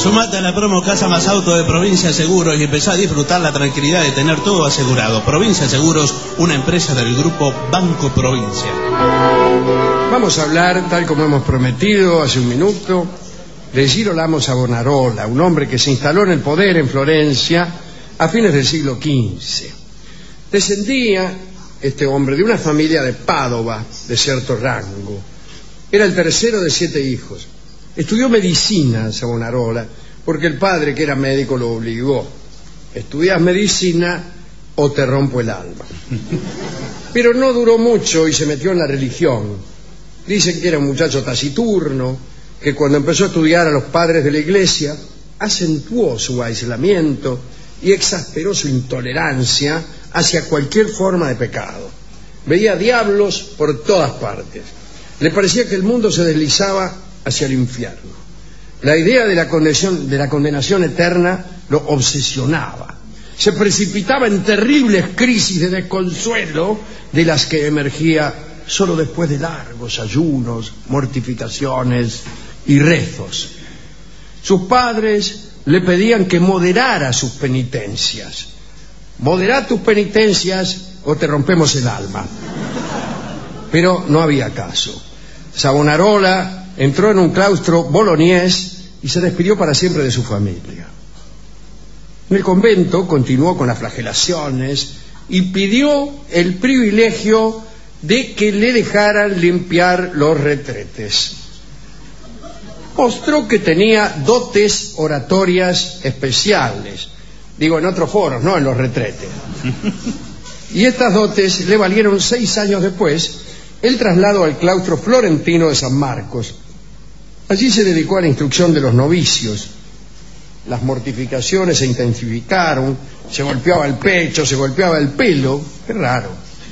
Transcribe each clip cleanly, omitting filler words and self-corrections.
Sumate a la promo Casa Más Auto de Provincia Seguros y empezá a disfrutar la tranquilidad de tener todo asegurado. Provincia Seguros, una empresa del grupo Banco Provincia. Vamos a hablar, tal como hemos prometido hace un minuto, de Girolamo Savonarola, un hombre que se instaló en el poder en Florencia a fines del siglo XV. Descendía este hombre de una familia de Padova de cierto rango. Era el tercero de 7 hijos. Estudió medicina Savonarola porque el padre, que era médico, lo obligó. Estudias medicina o te rompo el alma. Pero no duró mucho y se metió en la religión. Dicen que era un muchacho taciturno, que cuando empezó a estudiar a los padres de la iglesia acentuó su aislamiento y exasperó su intolerancia hacia cualquier forma de pecado. Veía diablos por todas partes. Le parecía que el mundo se deslizaba hacia el infierno. La idea de la condenación eterna lo obsesionaba. Se precipitaba en terribles crisis de desconsuelo de las que emergía solo después de largos ayunos, mortificaciones y rezos. Sus padres le pedían que moderara sus penitencias. Moderá tus penitencias o te rompemos el alma. Pero no había caso. Savonarola entró en un claustro boloñés y se despidió para siempre de su familia. En el convento continuó con las flagelaciones y pidió el privilegio de que le dejaran limpiar los retretes. Mostró que tenía dotes oratorias especiales, digo, en otros foros, no en los retretes. Y estas dotes le valieron 6 años después el traslado al claustro florentino de San Marcos. Allí se dedicó a la instrucción de los novicios. Las mortificaciones se intensificaron, se golpeaba el pecho, se golpeaba el pelo, qué raro.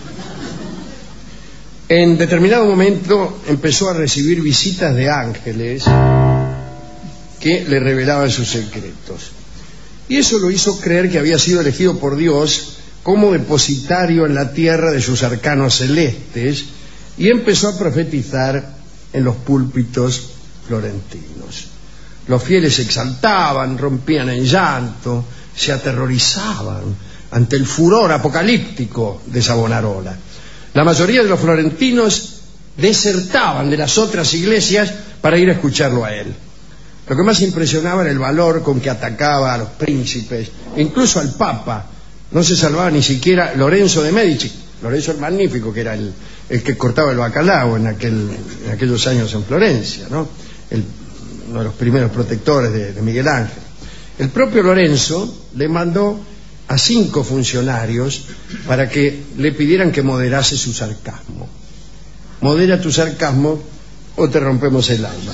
En determinado momento empezó a recibir visitas de ángeles que le revelaban sus secretos. Y eso lo hizo creer que había sido elegido por Dios como depositario en la tierra de sus arcanos celestes, y empezó a profetizar en los púlpitos florentinos. Los fieles se exaltaban, rompían en llanto, se aterrorizaban ante el furor apocalíptico de Savonarola. La mayoría de los florentinos desertaban de las otras iglesias para ir a escucharlo a él. Lo que más impresionaba era el valor con que atacaba a los príncipes, incluso al Papa. No se salvaba ni siquiera Lorenzo de Medici, Lorenzo el Magnífico, que era el que cortaba el bacalao en aquellos años en Florencia, ¿no? Uno de los primeros protectores de Miguel Ángel. El propio Lorenzo le mandó a 5 funcionarios para que le pidieran que moderase su sarcasmo. Modera tu sarcasmo o te rompemos el alma.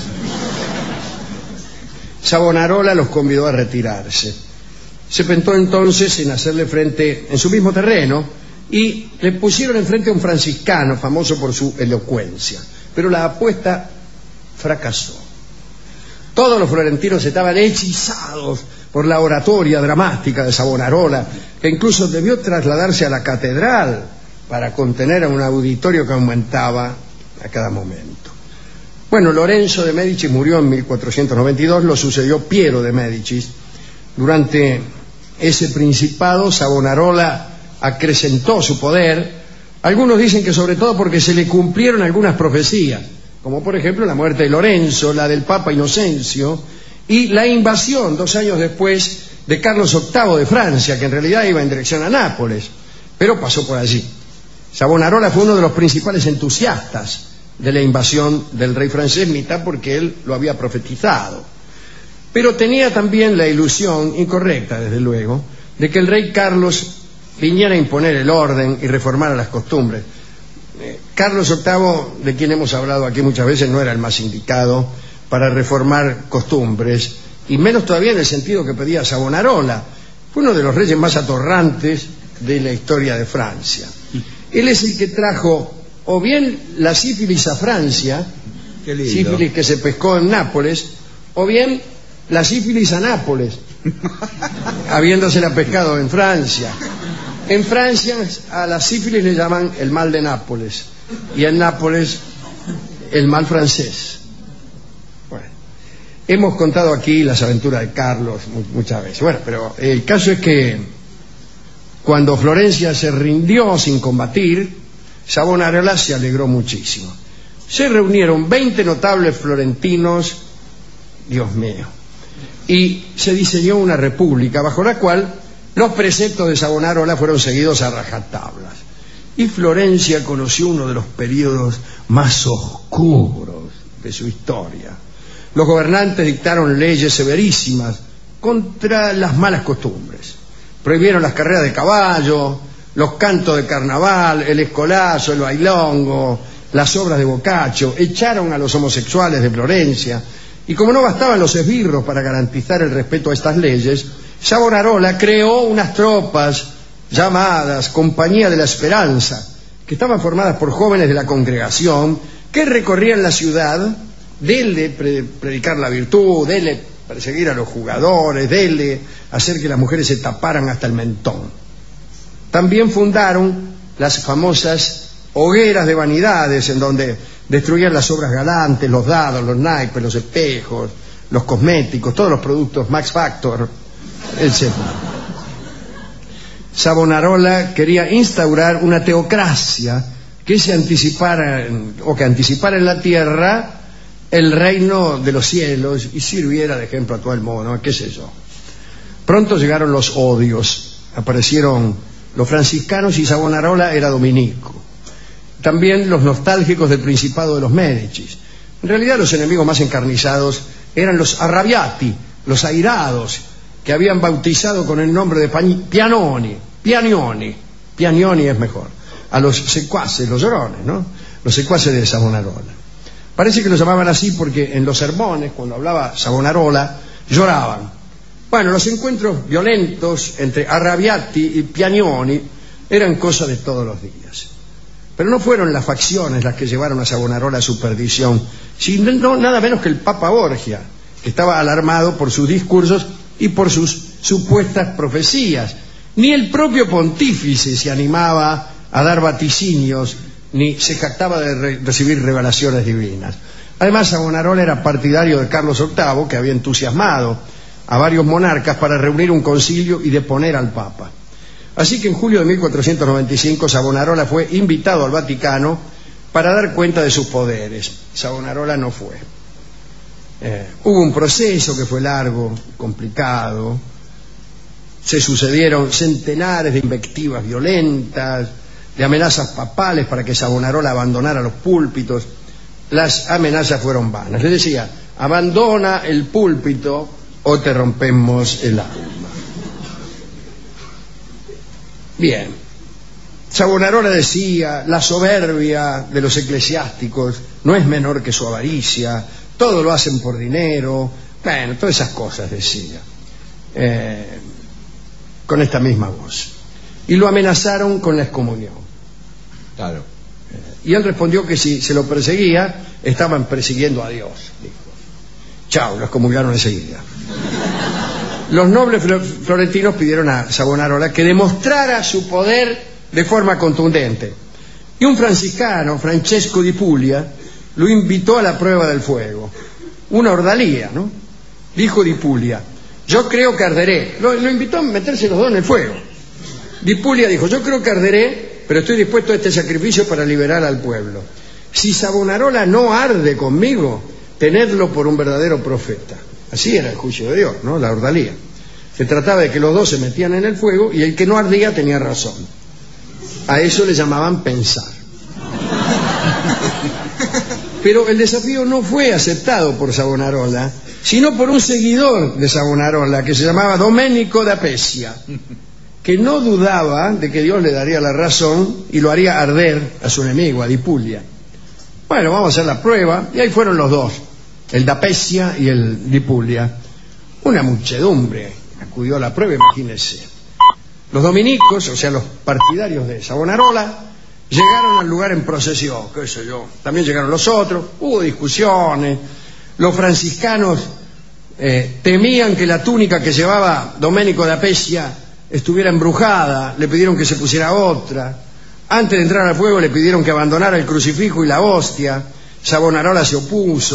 Savonarola los convidó a retirarse. Se pensó entonces en hacerle frente en su mismo terreno y le pusieron enfrente a un franciscano famoso por su elocuencia. Pero la apuesta fracasó. Todos los florentinos estaban hechizados por la oratoria dramática de Savonarola, que incluso debió trasladarse a la catedral para contener a un auditorio que aumentaba a cada momento. Bueno, Lorenzo de Medici murió en 1492, lo sucedió Piero de Medici. Durante ese principado, Savonarola acrecentó su poder. Algunos dicen que sobre todo porque se le cumplieron algunas profecías, como por ejemplo la muerte de Lorenzo, la del Papa Inocencio y la invasión 2 años después de Carlos VIII de Francia, que en realidad iba en dirección a Nápoles, pero pasó por allí. Savonarola fue uno de los principales entusiastas de la invasión del rey francés, mitad porque él lo había profetizado. Pero tenía también la ilusión, incorrecta desde luego, de que el rey Carlos viniera a imponer el orden y reformara las costumbres. Carlos VIII, de quien hemos hablado aquí muchas veces, no era el más indicado para reformar costumbres, y menos todavía en el sentido que pedía Savonarola. Fue uno de los reyes más atorrantes de la historia de Francia. Él es el que trajo o bien la sífilis a Francia, sífilis que se pescó en Nápoles, o bien la sífilis a Nápoles, habiéndosela pescado en Francia. En Francia a la sífilis le llaman el mal de Nápoles y en Nápoles el mal francés. Bueno, Hemos contado aquí las aventuras de Carlos muchas veces. Bueno, pero el caso es que cuando Florencia se rindió sin combatir, Savonarola se alegró muchísimo. Se reunieron 20 notables florentinos, Dios mío, y se diseñó una república bajo la cual los preceptos de Savonarola fueron seguidos a rajatablas. Y Florencia conoció uno de los periodos más oscuros de su historia. Los gobernantes dictaron leyes severísimas contra las malas costumbres. Prohibieron las carreras de caballo, los cantos de carnaval, el escolazo, el bailongo, las obras de Boccaccio. Echaron a los homosexuales de Florencia. Y como no bastaban los esbirros para garantizar el respeto a estas leyes, Savonarola creó unas tropas llamadas Compañía de la Esperanza, que estaban formadas por jóvenes de la congregación que recorrían la ciudad, dele predicar la virtud, dele perseguir a los jugadores, dele hacer que las mujeres se taparan hasta el mentón. También fundaron las famosas hogueras de vanidades, en donde destruían las obras galantes, los dados, los naipes, los espejos, los cosméticos, todos los productos Max Factor, etc. Savonarola quería instaurar una teocracia que anticipara en la tierra el reino de los cielos y sirviera de ejemplo a todo el mundo, ¿no? ¿Qué sé yo? Pronto llegaron los odios, aparecieron los franciscanos y Savonarola era dominico. También los nostálgicos del Principado de los Médicis. En realidad los enemigos más encarnizados eran los arrabbiati, los airados, que habían bautizado con el nombre de Pianioni es mejor, a los secuaces, los llorones, ¿no? Los secuaces de Savonarola. Parece que lo llamaban así porque en los sermones, cuando hablaba Savonarola, lloraban. Bueno, los encuentros violentos entre arrabbiati y Pianioni eran cosa de todos los días. Pero no fueron las facciones las que llevaron a Savonarola a su perdición, sino nada menos que el Papa Borgia, que estaba alarmado por sus discursos y por sus supuestas profecías. Ni el propio pontífice se animaba a dar vaticinios, ni se jactaba de recibir revelaciones divinas. Además, Savonarola era partidario de Carlos VIII, que había entusiasmado a varios monarcas para reunir un concilio y deponer al Papa. Así que en julio de 1495 Savonarola fue invitado al Vaticano para dar cuenta de sus poderes. Savonarola no fue. Hubo un proceso que fue largo, complicado. Se sucedieron centenares de invectivas violentas, de amenazas papales para que Savonarola abandonara los púlpitos. Las amenazas fueron vanas. Le decía, abandona el púlpito o te rompemos el alma. Bien, Savonarola decía, la soberbia de los eclesiásticos no es menor que su avaricia, todo lo hacen por dinero, bueno, todas esas cosas decía, con esta misma voz. Y lo amenazaron con la excomunión. Claro. Y él respondió que si se lo perseguía, estaban persiguiendo a Dios, dijo. Chao, lo excomulgaron enseguida. Los nobles florentinos pidieron a Savonarola que demostrara su poder de forma contundente. Y un franciscano, Francesco di Puglia, lo invitó a la prueba del fuego. Una ordalía, ¿no? Dijo di Puglia, yo creo que arderé. Lo invitó a meterse los dos en el fuego. Di Puglia dijo, yo creo que arderé, pero estoy dispuesto a este sacrificio para liberar al pueblo. Si Savonarola no arde conmigo, tenedlo por un verdadero profeta. Así era el juicio de Dios, ¿no? La ordalía. Se trataba de que los dos se metían en el fuego y el que no ardía tenía razón. A eso le llamaban pensar. Pero el desafío no fue aceptado por Savonarola, sino por un seguidor de Savonarola que se llamaba Domenico da Pescia, que no dudaba de que Dios le daría la razón y lo haría arder a su enemigo, a Di Puglia. Bueno, vamos a hacer la prueba, y ahí fueron los dos, el da Pescia y el Di Puglia. Una muchedumbre acudió a la prueba, imagínense. Los dominicos, o sea, los partidarios de Savonarola, llegaron al lugar en procesión, qué sé yo. También llegaron los otros, hubo discusiones. Los franciscanos temían que la túnica que llevaba Domenico da Pescia estuviera embrujada, le pidieron que se pusiera otra. Antes de entrar al fuego le pidieron que abandonara el crucifijo y la hostia. Savonarola se opuso.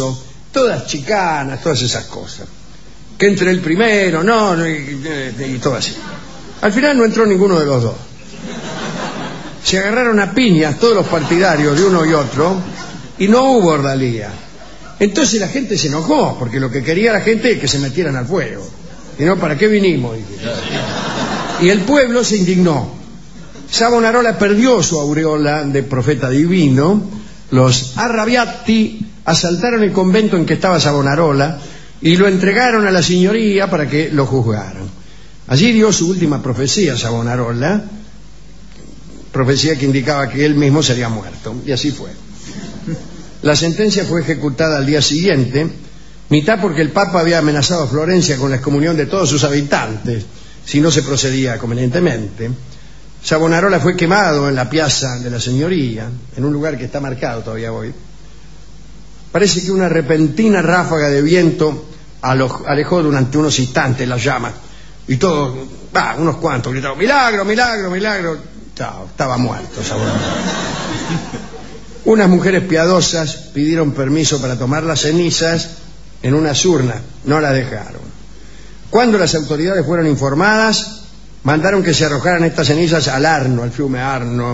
todas chicanas, todas esas cosas. Que entre el primero, no, y todo así. Al final no entró ninguno de los dos. Se agarraron a piñas todos los partidarios de uno y otro y no hubo ordalía. Entonces la gente se enojó, porque lo que quería la gente es que se metieran al fuego. Y no, ¿para qué vinimos? Y el pueblo se indignó. Savonarola perdió su aureola de profeta divino. Los arrabbiati asaltaron el convento en que estaba Savonarola y lo entregaron a la signoría para que lo juzgaran. Allí dio su última profecía Savonarola, profecía que indicaba que él mismo sería muerto, y así fue. La sentencia fue ejecutada al día siguiente, mitad porque el Papa había amenazado a Florencia con la excomunión de todos sus habitantes si no se procedía convenientemente. Savonarola fue quemado en la piazza de la Signoría, en un lugar que está marcado todavía hoy. Parece que una repentina ráfaga de viento alejó durante unos instantes las llamas y todos, unos cuantos gritaron: milagro, milagro, milagro. Chao, estaba muerto Savonarola. Unas mujeres piadosas pidieron permiso para tomar las cenizas en unas urnas, no las dejaron. Cuando las autoridades fueron informadas, mandaron que se arrojaran estas cenizas al Arno, al fiume Arno.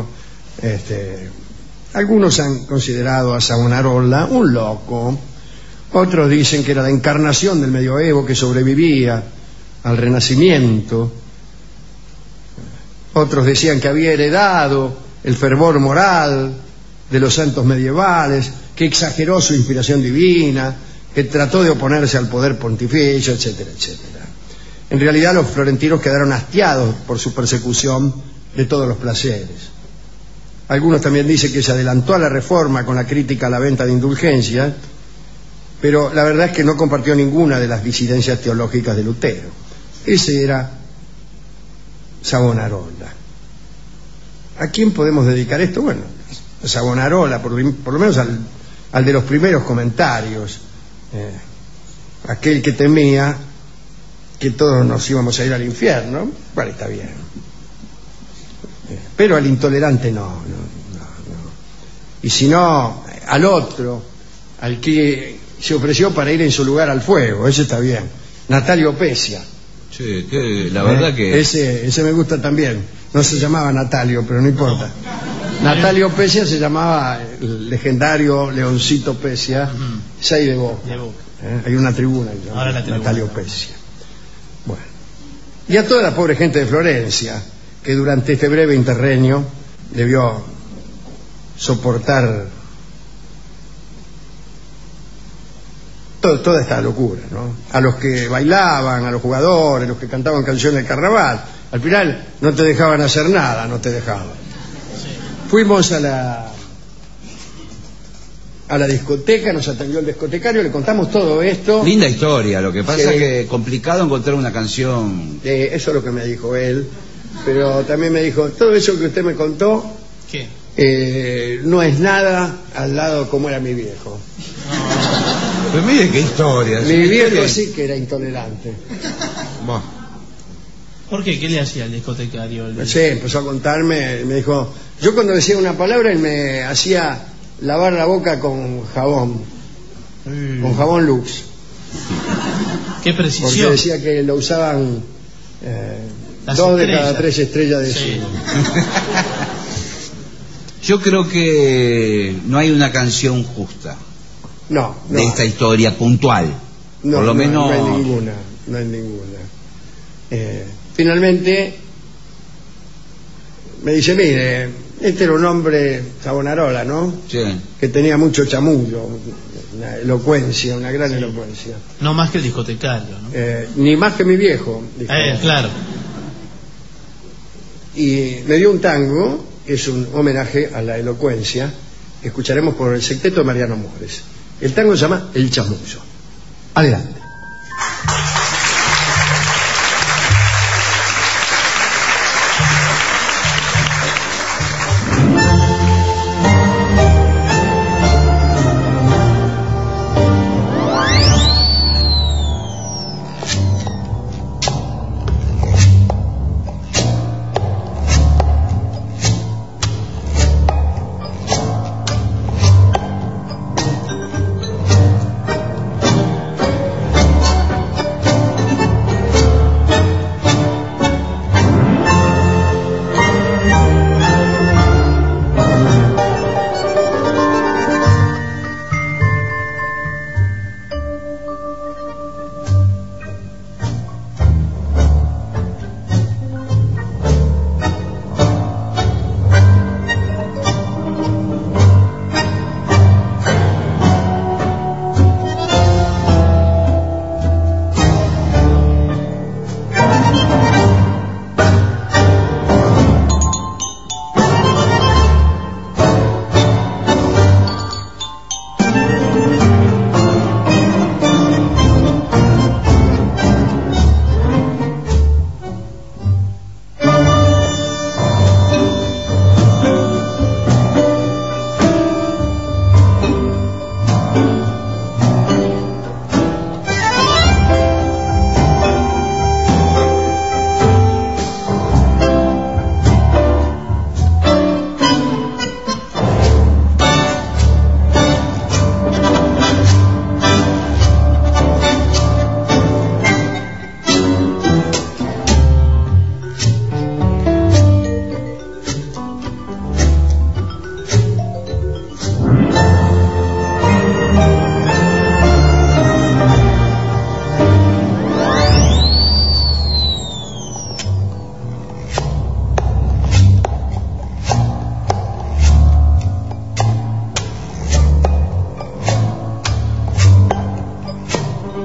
Algunos han considerado a Savonarola un loco, otros dicen que era la encarnación del medioevo que sobrevivía al Renacimiento, otros decían que había heredado el fervor moral de los santos medievales, que exageró su inspiración divina, que trató de oponerse al poder pontificio, etcétera, etcétera. En realidad los florentinos quedaron hastiados por su persecución de todos los placeres. Algunos también dicen que se adelantó a la reforma con la crítica a la venta de indulgencias, pero la verdad es que no compartió ninguna de las disidencias teológicas de Lutero. Ese era Savonarola. ¿A quién podemos dedicar esto? Bueno, a Savonarola, por lo menos al de los primeros comentarios, aquel que temía que todos nos íbamos a ir al infierno. Bueno, está bien, pero al intolerante no. Y si no, al otro, al que se ofreció para ir en su lugar al fuego, ese está bien. Natalio Pesia. Sí, que la verdad que... Ese me gusta también. No se llamaba Natalio, pero no importa. Natalio Pesia se llamaba el legendario Leoncito Pesia, 6 de Boca. Hay una tribuna que se llama Natalio Pesia. Bueno. Y a toda la pobre gente de Florencia, que durante este breve interregnio debió soportar toda esta locura, ¿no? A los que bailaban, a los jugadores, los que cantaban canciones de carnaval. Al final no te dejaban hacer nada, no te dejaban. Fuimos a la discoteca, nos atendió el discotecario, le contamos todo esto. Linda historia, lo que pasa es que es complicado encontrar una canción. Eso es lo que me dijo él, pero también me dijo, todo eso que usted me contó, ¿qué? No es nada al lado como era mi viejo. Pues mire qué historia. Mi viejo sí que era intolerante. ¿Por qué? ¿Qué le hacía el discotecario? Sí, empezó a contarme, me dijo, yo cuando decía una palabra él me hacía lavar la boca con jabón Lux. Qué precisión. Porque decía que lo usaban 2 de cada 3 estrellas de cine. Yo creo que no hay una canción justa. No. De esta historia puntual. No, por lo menos. No hay ninguna. Finalmente me dice, mire, este era un hombre, Savonarola, ¿no? Sí. Que tenía mucho chamullo, una elocuencia, una gran elocuencia. No más que el discotecario, ¿no? Ni más que mi viejo, dijo. Claro. Y me dio un tango, que es un homenaje a la elocuencia, que escucharemos por el secteto de Mariano Mores. El tango se llama El Chamullo. Adelante.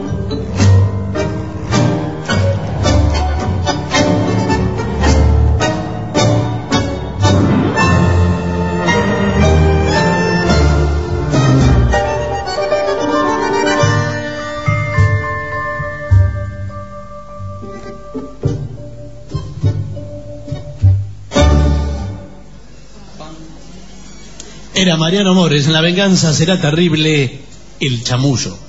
Era Mariano Mores, en La venganza será terrible, El chamullo.